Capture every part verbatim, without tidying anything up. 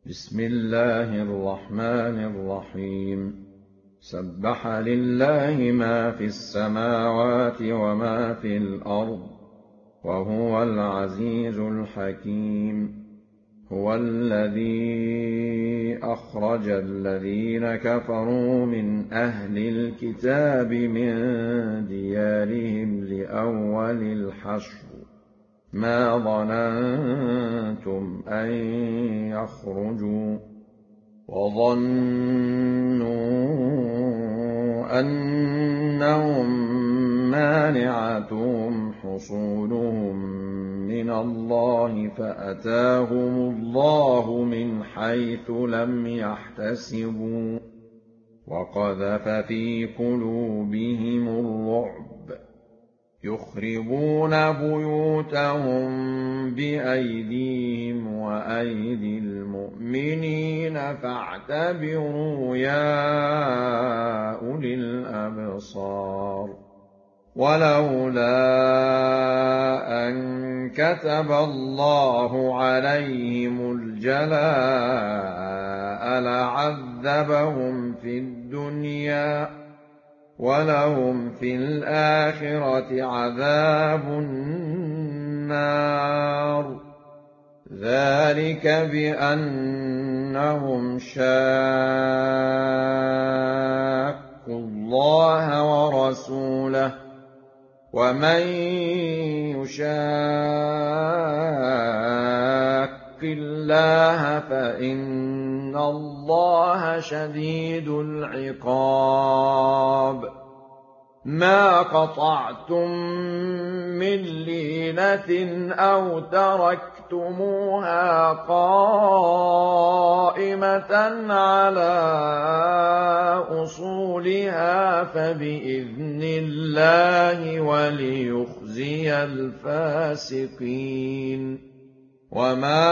بسم الله الرحمن الرحيم سبح لله ما في السماوات وما في الأرض وهو العزيز الحكيم هو الذي أخرج الذين كفروا من أهل الكتاب من ديارهم لأول الحشر ما ظننتم أن يخرجوا وظنوا أنهم مانعتهم حصولهم من الله فأتاهم الله من حيث لم يحتسبوا وقذف في قلوبهم الرعب يخربون بيوتهم بأيديهم وأيدي المؤمنين فاعتبروا يا أولي الأبصار ولولا أن كتب الله عليهم الجلاء لعذبهم في الدنيا ولهم في الآخرة عذاب النار ذلك بأنهم شاقوا الله ورسوله ومن يشاق الله فإن الله شديد العقاب ما قطعتم من لينة أو تركتموها قائمة على أصولها فبإذن الله وليخزي الفاسقين وما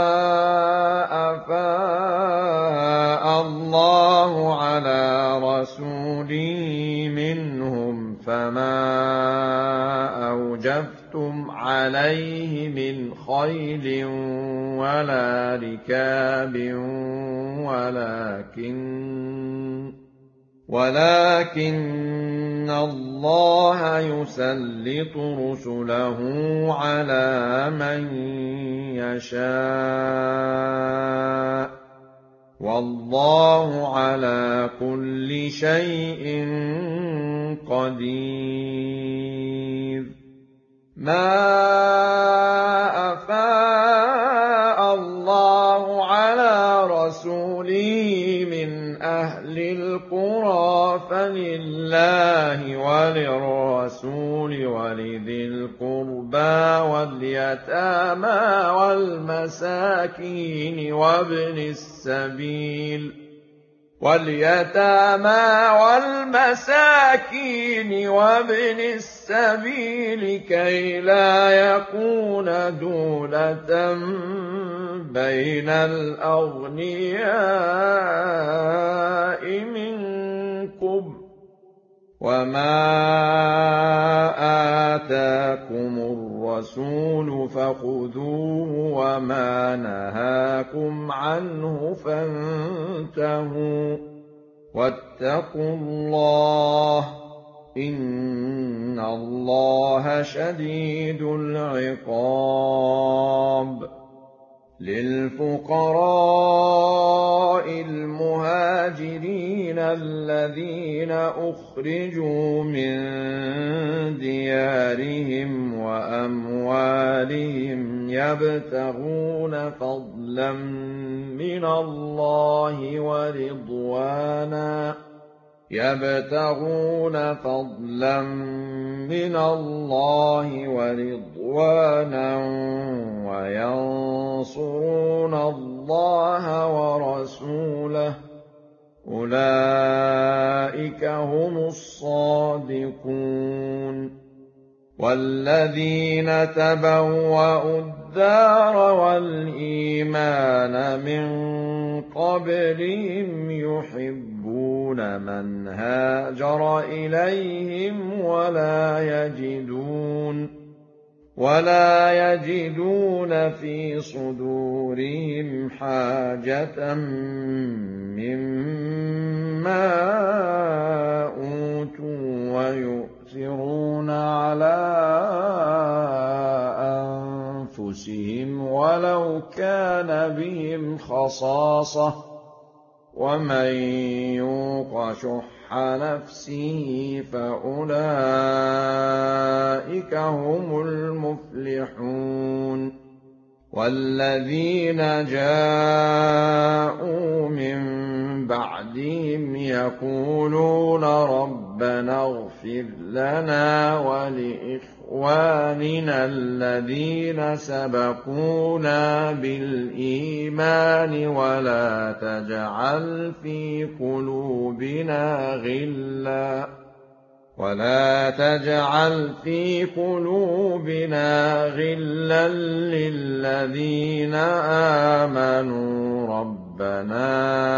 أفاء الله على رسوله منهم فما أوجفتم عليه من خيل ولا ركاب ولكن ولكن الله يسلط رسله على من يشاء والله على كل شيء قدير ما أفاء الله على رسوله من أهل القرى فلله وللرسول ولذي القربى واليتامى والمساكين وابن السبيل واليتامى والمساكين وابن السبيل كي لا يكون دولة بين الأغنياء منكم وما آتاكم الرسول فخذوه وما نهاكم عنه فانتهوا واتقوا الله إن الله شديد العقاب للفقراء المهاجرين الذين أخرجوا من ديارهم وأموالهم يبتغون فضلا من الله ورضوانا يبتغون فضلا من الله ورضوانا وينصرون الله ورسوله أولئك هم الصادقون والذين تبوأوا الدار والإيمان من قبلهم يحبون من هاجر إليهم ولا يجدون ولا يجدون في صدورهم حاجة مما أوتوا ويؤثرون على أنفسهم ولو كان بهم خصاصة ومن يوق شح نفسه فأولئك هم المفلحون والذين جاءوا من بعدهم يقولون ربنا اغفر لنا ولإخواننا الذين سبقونا بالإيمان ولا تجعل في قلوبنا غلا ولا تجعل في قلوبنا غلا للذين آمنوا ربنا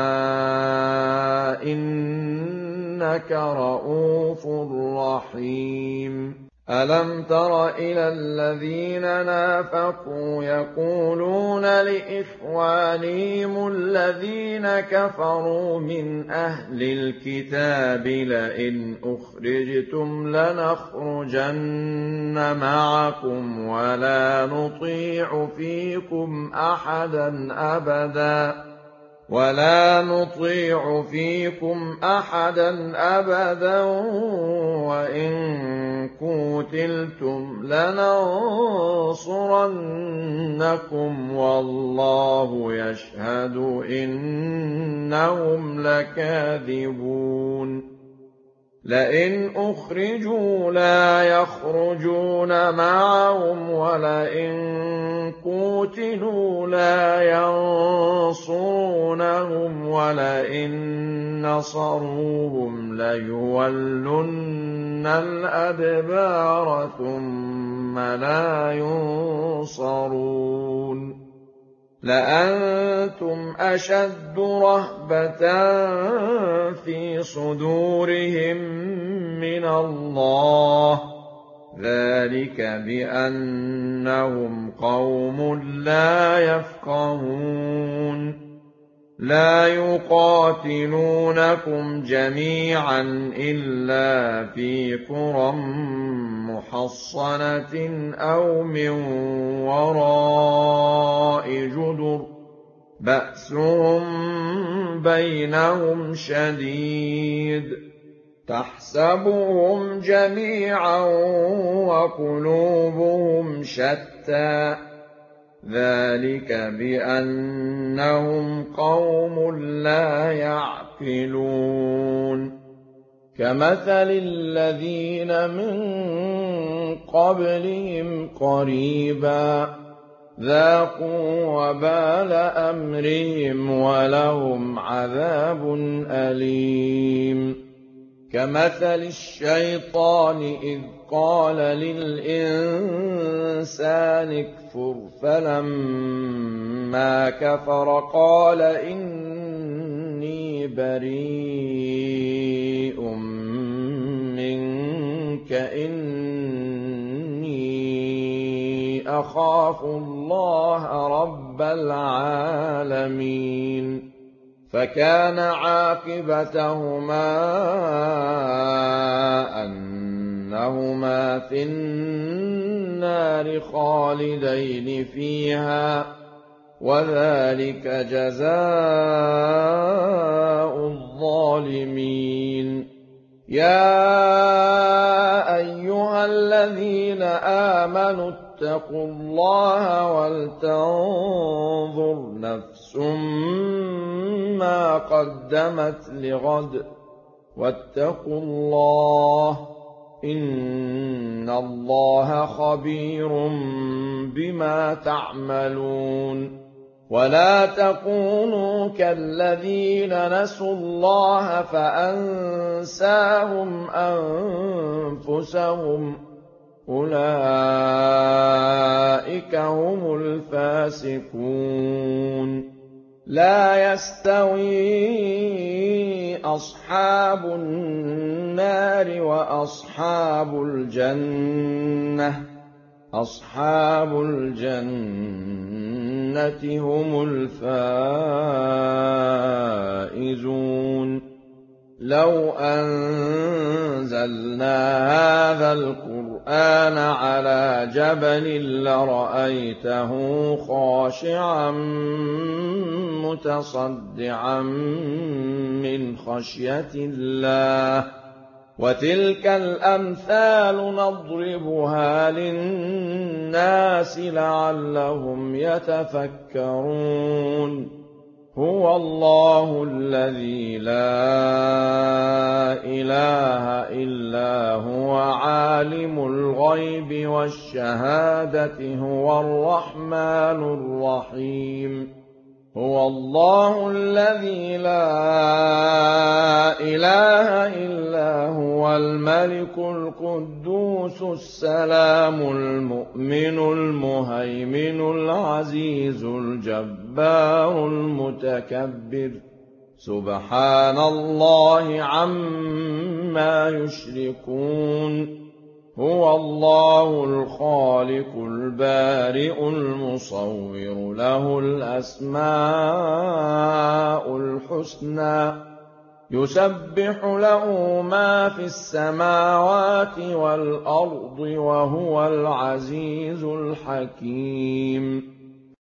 إنك رءوف رحيم ألم تر إلى الذين نافقوا يقولون لإخوانهم الذين كفروا من أهل الكتاب لئن أخرجتم لنخرجن معكم ولا نطيع فيكم أحدا أبدا ولا نطيع فيكم أحدا أبدا وإن قتلتم لننصرنكم والله يشهد إنهم لكاذبون لئن أخرجوا لا يخرجون معهم ولئن قتلوا لا ينصرونهم ولئن نصروهم ليولن الأدبار ثم لا ينصرون لأنتم أشد رهبة في صدورهم من الله ذلك بأنهم قوم لا يفقهون لا يقاتلونكم جميعا إلا في قرى محصنة أو من وراء جدر بأسهم بينهم شديد تحسبهم جميعا وقلوبهم شتى ذلك بأنهم قوم لا يعقلون كمثل الذين من قبلهم قريبا ذاقوا وبال أمرهم ولهم عذاب أليم كمثل الشيطان إذ قال للإنسان اكفر فلما كفر قال إني بريء منك إني أخاف الله رب العالمين فكان عاقبتهما أنهما في النار خالدين فيها وذلك جزاء الظالمين يا أيها الذين آمنوا اتقوا الله ولتنظر نفس ما قدمت لغد واتقوا الله إن الله خبير بما تعملون ولا تكونوا كالذين نسوا الله فأنساهم أنفسهم أولئك هم الفاسقون لا يستوي أصحاب النار وأصحاب الجنة أصحاب الجنة هم الفائزون لو أنزلنا هذا القرآن على جبل لرأيته خاشعا متصدعا من خشية الله وتلك الأمثال نضربها للناس لعلهم يتفكرون هو الله الذي لا إله إلا هو عالم الغيب والشهادة هو الرحمن الرحيم هو الله الذي لا إله إلا هو الملك القدوس السلام المؤمن المهيمن العزيز الجبار المتكبر سبحان الله عما يشركون هو الله الخالق البارئ المصور له الأسماء الحسنى يسبح له ما في السماوات والأرض وهو العزيز الحكيم